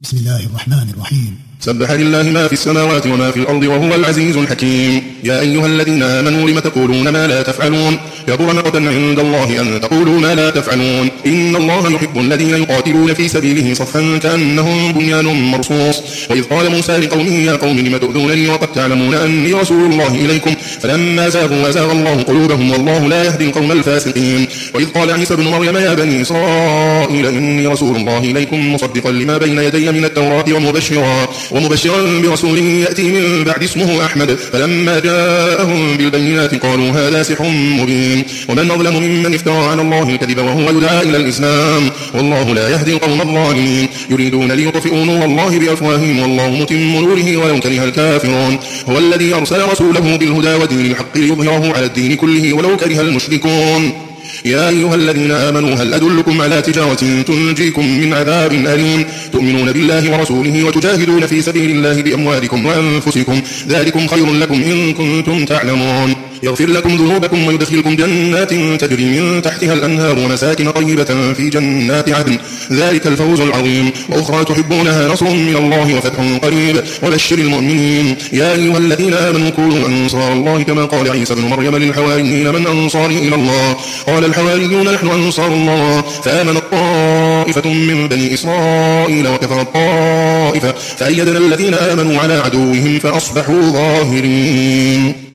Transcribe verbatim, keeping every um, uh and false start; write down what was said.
بسم الله الرحمن الرحيم. سبح لله ما في السماوات وما في الأرض وهو العزيز الحكيم. يا أيها الذين آمنوا لم تقولون ما لا تفعلون كبر مقتا عند الله أن تقولوا ما لا تفعلون. إن الله يحب الذين يقاتلون في سبيله صفا كأنهم بنيان مرصوص. وإذ قال موسى لقومه يا قوم لم تؤذونني وقد تعلمون أني رسول الله إليكم فلما زاغوا وزاغ الله قلوبهم والله لا يهدي القوم الفاسقين. وإذ قال عيسى بن مريم يا بني إسرائيل إني رسول الله إليكم مصدقا لما بين يدي من التوراة ومبشرا ومبشرا برسول يأتي من بعد اسمه أحمد فلما جاءهم بالبينات قالوا هذا سحر مبين. ومن أظلم ممن افترى على الله الكذب وهو يدعى إلى الإسلام والله لا يهدي القوم الظالمين. يريدون ليطفئوا نور الله بأفواههم والله متم نوره ولو كره الكافرون. هو الذي أرسل رسوله بالهدى ودين الحق ليظهره على الدين كله ولو كره المشركون. يا أيها الذين آمنوا هل أدلكم على تجارة تنجيكم من عذاب أليم تؤمنون بالله ورسوله وتجاهدون في سبيل الله بأموالكم وأنفسكم ذلكم خير لكم إن كنتم تعلمون. يغفر لكم ذنوبكم ويدخلكم جنات تجري من تحتها الأنهار ومساكن طيبة في جنات عدن ذلك الفوز العظيم. وأخرى تحبونها نصر من الله وفتح قريب وبشر المؤمنين. يا أيها الذين آمنوا كونوا أنصار الله كما قال عيسى بن مريم للحواريين من أنصاري إلى الله قال الحواريون نحن أنصار الله فآمنت طائفة من بني إسرائيل وكفرت طائفة فأيدنا الذين آمنوا على عدوهم فأصبحوا ظاهرين.